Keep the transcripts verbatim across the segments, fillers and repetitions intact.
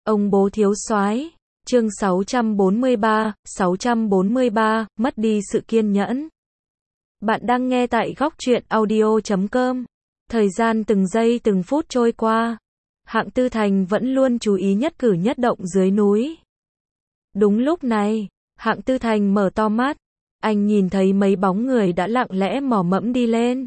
Ông bố thiếu soái. Chương sáu trăm bốn mươi ba, sáu trăm bốn mươi ba, mất đi sự kiên nhẫn. Bạn đang nghe tại góc truyện audio chấm com. Thời gian từng giây từng phút trôi qua. Hạng Tư Thành vẫn luôn chú ý nhất cử nhất động dưới núi. Đúng lúc này, Hạng Tư Thành mở to mắt. Anh nhìn thấy mấy bóng người đã lặng lẽ mò mẫm đi lên.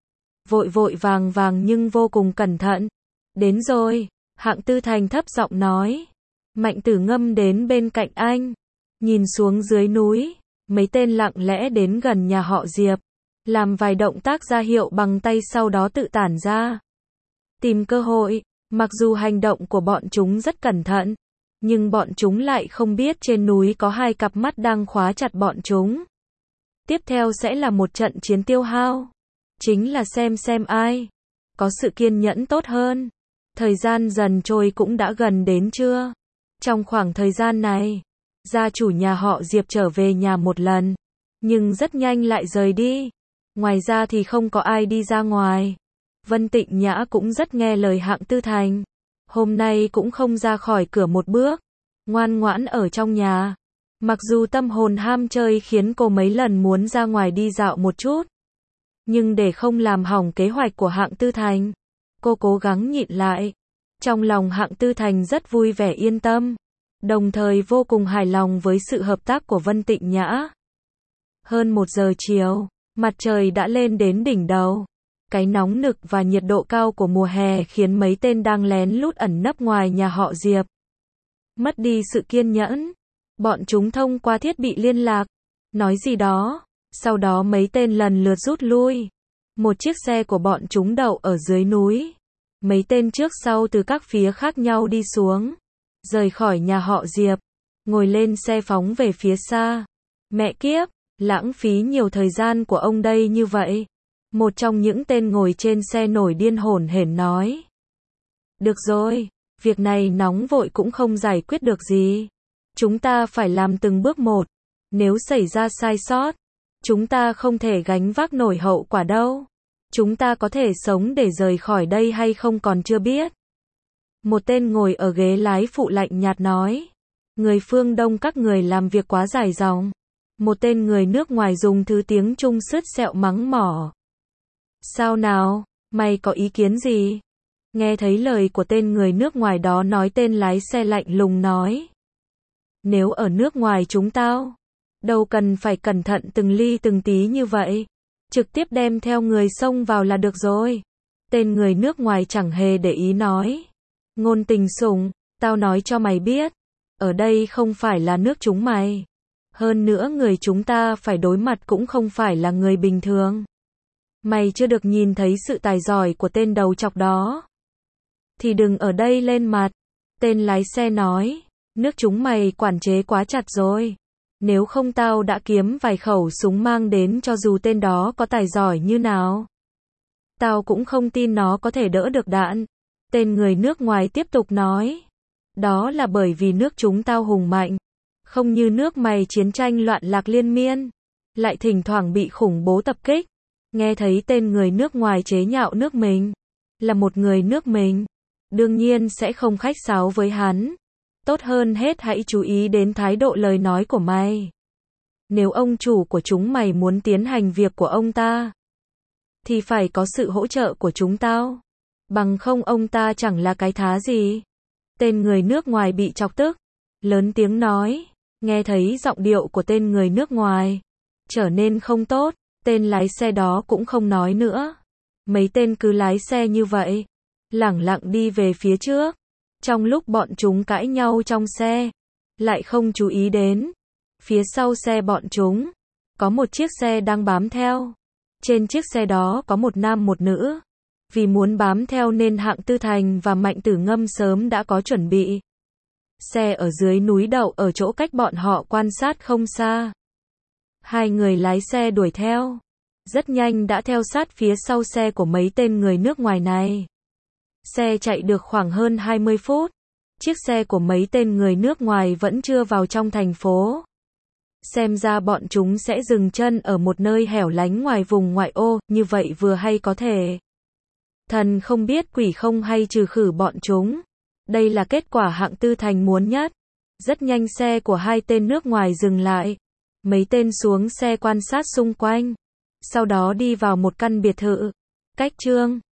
Vội vội vàng vàng nhưng vô cùng cẩn thận. Đến rồi, Hạng Tư Thành thấp giọng nói. Mạnh Tử Ngâm đến bên cạnh anh. Nhìn xuống dưới núi, mấy tên lặng lẽ đến gần nhà họ Diệp. Làm vài động tác ra hiệu bằng tay sau đó tự tản ra. Tìm cơ hội, mặc dù hành động của bọn chúng rất cẩn thận. Nhưng bọn chúng lại không biết trên núi có hai cặp mắt đang khóa chặt bọn chúng. Tiếp theo sẽ là một trận chiến tiêu hao. Chính là xem xem ai có sự kiên nhẫn tốt hơn. Thời gian dần trôi cũng đã gần đến trưa. Trong khoảng thời gian này, gia chủ nhà họ Diệp trở về nhà một lần, nhưng rất nhanh lại rời đi. Ngoài ra thì không có ai đi ra ngoài. Vân Tịnh Nhã cũng rất nghe lời Hạng Tư Thành. Hôm nay cũng không ra khỏi cửa một bước, ngoan ngoãn ở trong nhà. Mặc dù tâm hồn ham chơi khiến cô mấy lần muốn ra ngoài đi dạo một chút, nhưng để không làm hỏng kế hoạch của Hạng Tư Thành, cô cố gắng nhịn lại. Trong lòng Hạng Tư Thành rất vui vẻ yên tâm, đồng thời vô cùng hài lòng với sự hợp tác của Vân Tịnh Nhã. Hơn một giờ chiều, mặt trời đã lên đến đỉnh đầu. Cái nóng nực và nhiệt độ cao của mùa hè khiến mấy tên đang lén lút ẩn nấp ngoài nhà họ Diệp mất đi sự kiên nhẫn. Bọn chúng thông qua thiết bị liên lạc, nói gì đó, sau đó mấy tên lần lượt rút lui. Một chiếc xe của bọn chúng đậu ở dưới núi. Mấy tên trước sau từ các phía khác nhau đi xuống, rời khỏi nhà họ Diệp, ngồi lên xe phóng về phía xa. Mẹ kiếp, lãng phí nhiều thời gian của ông đây như vậy. Một trong những tên ngồi trên xe nổi điên hổn hển nói. Được rồi, việc này nóng vội cũng không giải quyết được gì. Chúng ta phải làm từng bước một. Nếu xảy ra sai sót, chúng ta không thể gánh vác nổi hậu quả đâu. Chúng ta có thể sống để rời khỏi đây hay không còn chưa biết. Một tên ngồi ở ghế lái phụ lạnh nhạt nói. Người phương Đông các người làm việc quá dài dòng. Một tên người nước ngoài dùng thứ tiếng Trung sứt sẹo mắng mỏ. Sao nào, mày có ý kiến gì? Nghe thấy lời của tên người nước ngoài đó nói, tên lái xe lạnh lùng nói. Nếu ở nước ngoài chúng tao, đâu cần phải cẩn thận từng ly từng tí như vậy. Trực tiếp đem theo người xông vào là được rồi. Tên người nước ngoài chẳng hề để ý nói. Ngôn Tình Sủng, tao nói cho mày biết. Ở đây không phải là nước chúng mày. Hơn nữa người chúng ta phải đối mặt cũng không phải là người bình thường. Mày chưa được nhìn thấy sự tài giỏi của tên đầu trọc đó thì đừng ở đây lên mặt. Tên lái xe nói. Nước chúng mày quản chế quá chặt rồi. Nếu không tao đã kiếm vài khẩu súng mang đến cho dù tên đó có tài giỏi như nào. Tao cũng không tin nó có thể đỡ được đạn. Tên người nước ngoài tiếp tục nói. Đó là bởi vì nước chúng tao hùng mạnh. Không như nước mày chiến tranh loạn lạc liên miên. Lại thỉnh thoảng bị khủng bố tập kích. Nghe thấy tên người nước ngoài chế nhạo nước mình. Là một người nước mình. Đương nhiên sẽ không khách sáo với hắn. Tốt hơn hết hãy chú ý đến thái độ lời nói của mày. Nếu ông chủ của chúng mày muốn tiến hành việc của ông ta, thì phải có sự hỗ trợ của chúng tao. Bằng không ông ta chẳng là cái thá gì. Tên người nước ngoài bị chọc tức. Lớn tiếng nói. Nghe thấy giọng điệu của tên người nước ngoài trở nên không tốt. Tên lái xe đó cũng không nói nữa. Mấy tên cứ lái xe như vậy, lẳng lặng đi về phía trước. Trong lúc bọn chúng cãi nhau trong xe, lại không chú ý đến phía sau xe bọn chúng có một chiếc xe đang bám theo. Trên chiếc xe đó có một nam một nữ. Vì muốn bám theo nên Hạng Tư Thành và Mạnh Tử Ngâm sớm đã có chuẩn bị. Xe ở dưới núi đậu ở chỗ cách bọn họ quan sát không xa. Hai người lái xe đuổi theo, rất nhanh đã theo sát phía sau xe của mấy tên người nước ngoài này. Xe chạy được khoảng hơn hai mươi phút. Chiếc xe của mấy tên người nước ngoài vẫn chưa vào trong thành phố. Xem ra bọn chúng sẽ dừng chân ở một nơi hẻo lánh ngoài vùng ngoại ô, như vậy vừa hay có thể thần không biết quỷ không hay trừ khử bọn chúng. Đây là kết quả hạng tư thành muốn nhất. Rất nhanh xe của hai tên nước ngoài dừng lại. Mấy tên xuống xe quan sát xung quanh. Sau đó đi vào một căn biệt thự. Cách Trương